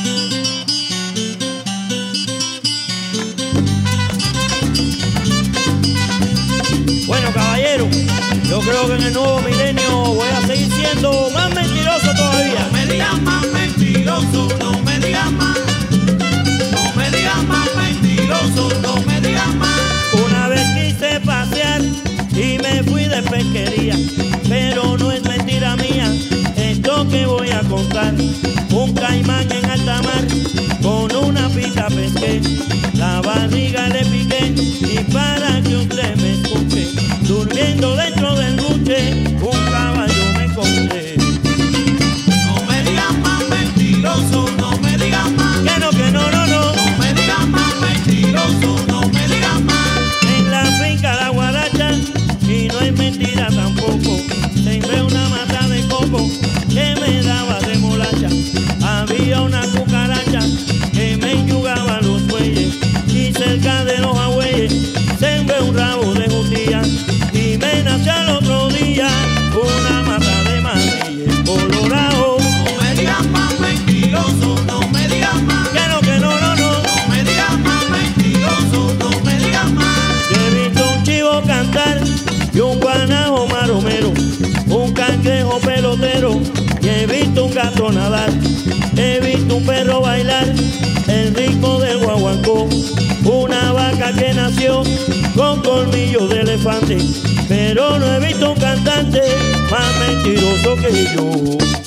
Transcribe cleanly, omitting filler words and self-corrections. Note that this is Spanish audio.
Bueno, caballero, yo creo que en el nuevo milenio voy a seguir siendo más mentiroso todavía. No me digas más mentiroso, no me digas más. No me digas más mentiroso, no me digas más. Una vez quise pasear y me fui de pesquería, pero no es mentira mía esto que voy a contar. Un caimán en alta mar, con una pita pesqué, la barriga le piqué, y para que usted me escuche, durmiendo dentro del buche, un caballo me encontré. No me digas más mentiroso, no me digas más. Que no, no, no. No me digas más mentiroso, no me digas más. En la finca La Guaracha, y no es mentira tampoco, sembré una mata de coco que me daba de molacha. Había una cucaracha que me enyugaba los bueyes, y cerca de los agüeyes sembré un rabo de jutía, y me nació al otro día una mata de maíz colorado. No me digas más mentiroso, no me digas más. Que no, no. No me digas más mentiroso, no me digas más. Yo he visto un chivo cantar y un guanajo maromero, un cangrejo pelotero, y he visto un gato nadar, he visto un perro bailar el ritmo del guaguancó, una vaca que nació con colmillos de elefante, pero no he visto un cantante más mentiroso que yo.